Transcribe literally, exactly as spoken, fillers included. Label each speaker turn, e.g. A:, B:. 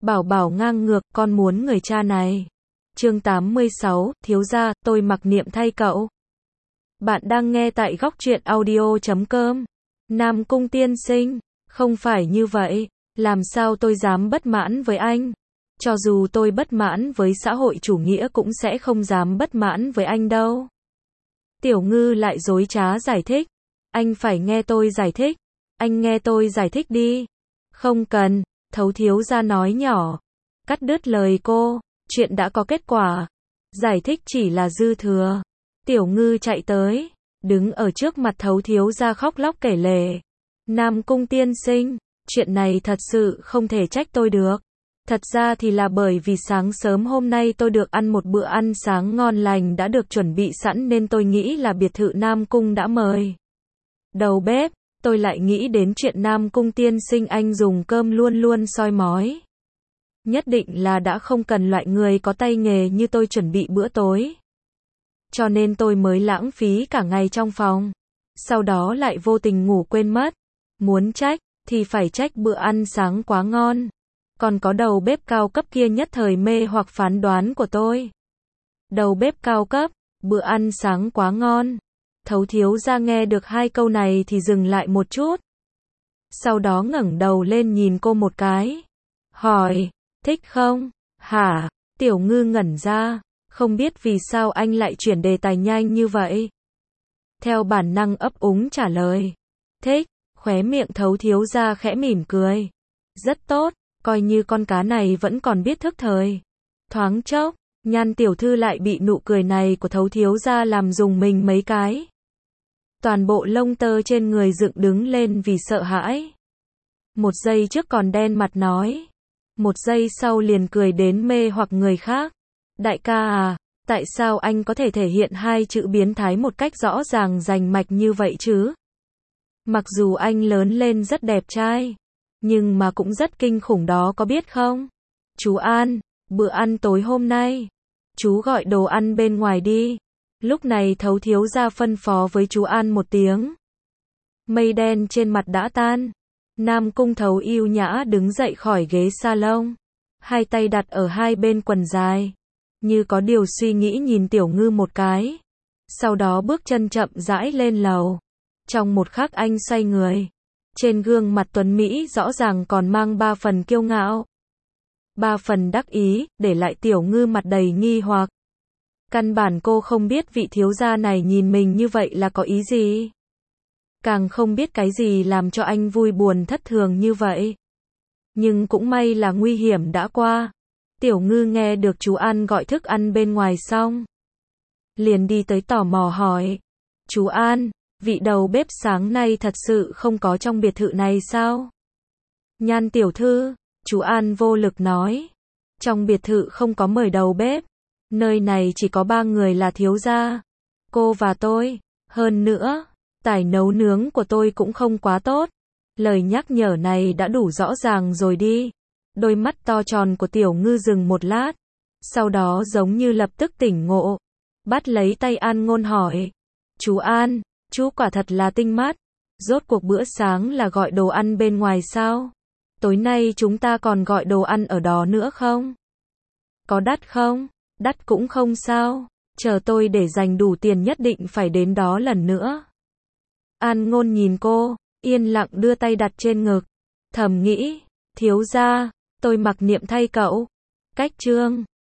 A: Bảo bảo ngang ngược, con muốn người cha này. Chương tám mươi sáu, thiếu gia, tôi mặc niệm thay cậu. Bạn đang nghe tại góc truyện audio chấm com. Nam Cung tiên sinh, không phải như vậy, làm sao tôi dám bất mãn với anh? Cho dù tôi bất mãn với xã hội chủ nghĩa cũng sẽ không dám bất mãn với anh đâu. Tiểu Ngư lại dối trá giải thích. Anh phải nghe tôi giải thích. Anh nghe tôi giải thích đi. Không cần, Thấu thiếu gia nói nhỏ. Cắt đứt lời cô, chuyện đã có kết quả. Giải thích chỉ là dư thừa. Tiểu Ngư chạy tới, đứng ở trước mặt Thấu thiếu gia khóc lóc kể lể. Nam Cung tiên sinh, chuyện này thật sự không thể trách tôi được. Thật ra thì là bởi vì sáng sớm hôm nay tôi được ăn một bữa ăn sáng ngon lành đã được chuẩn bị sẵn nên tôi nghĩ là biệt thự Nam Cung đã mời đầu bếp. Tôi lại nghĩ đến chuyện Nam Cung tiên sinh anh dùng cơm luôn luôn soi mói. Nhất định là đã không cần loại người có tay nghề như tôi chuẩn bị bữa tối. Cho nên tôi mới lãng phí cả ngày trong phòng. Sau đó lại vô tình ngủ quên mất. Muốn trách, thì phải trách bữa ăn sáng quá ngon. Còn có đầu bếp cao cấp kia nhất thời mê hoặc phán đoán của tôi. Đầu bếp cao cấp, bữa ăn sáng quá ngon. Thấu thiếu gia nghe được hai câu này thì dừng lại một chút. Sau đó ngẩng đầu lên nhìn cô một cái. Hỏi, thích không? Hả? Tiểu Ngư ngẩn ra, không biết vì sao anh lại chuyển đề tài nhanh như vậy. Theo bản năng ấp úng trả lời. Thích, khóe miệng Thấu thiếu gia khẽ mỉm cười. Rất tốt, coi như con cá này vẫn còn biết thức thời. Thoáng chốc, Nhan tiểu thư lại bị nụ cười này của Thấu thiếu gia làm rùng mình mấy cái. Toàn bộ lông tơ trên người dựng đứng lên vì sợ hãi. Một giây trước còn đen mặt nói. Một giây sau liền cười đến mê hoặc người khác. Đại ca à, tại sao anh có thể thể hiện hai chữ biến thái một cách rõ ràng rành mạch như vậy chứ? Mặc dù anh lớn lên rất đẹp trai, nhưng mà cũng rất kinh khủng đó có biết không? Chú An, bữa ăn tối hôm nay, chú gọi đồ ăn bên ngoài đi. Lúc này Thấu thiếu gia phân phó với chú An một tiếng. Mây đen trên mặt đã tan. Nam Cung Thấu yêu nhã đứng dậy khỏi ghế salon. Hai tay đặt ở hai bên quần dài. Như có điều suy nghĩ nhìn Tiểu Ngư một cái. Sau đó bước chân chậm rãi lên lầu. Trong một khắc anh xoay người. Trên gương mặt tuấn Mỹ rõ ràng còn mang ba phần kiêu ngạo. Ba phần đắc ý, để lại Tiểu Ngư mặt đầy nghi hoặc. Căn bản cô không biết vị thiếu gia này nhìn mình như vậy là có ý gì. Càng không biết cái gì làm cho anh vui buồn thất thường như vậy. Nhưng cũng may là nguy hiểm đã qua. Tiểu Ngư nghe được chú An gọi thức ăn bên ngoài xong. Liền đi tới tò mò hỏi. Chú An, vị đầu bếp sáng nay thật sự không có trong biệt thự này sao? Nhan tiểu thư, chú An vô lực nói. Trong biệt thự không có mời đầu bếp. Nơi này chỉ có ba người là thiếu gia. Cô và tôi. Hơn nữa, tài nấu nướng của tôi cũng không quá tốt. Lời nhắc nhở này đã đủ rõ ràng rồi đi. Đôi mắt to tròn của Tiểu Ngư dừng một lát. Sau đó giống như lập tức tỉnh ngộ. Bắt lấy tay An Ngôn hỏi. Chú An, chú quả thật là tinh mắt. Rốt cuộc bữa sáng là gọi đồ ăn bên ngoài sao? Tối nay chúng ta còn gọi đồ ăn ở đó nữa không? Có đắt không? Đắt cũng không sao. Chờ tôi để dành đủ tiền nhất định phải đến đó lần nữa. An Ngôn nhìn cô, yên lặng đưa tay đặt trên ngực. Thầm nghĩ, thiếu gia, tôi mặc niệm thay cậu. Cách chương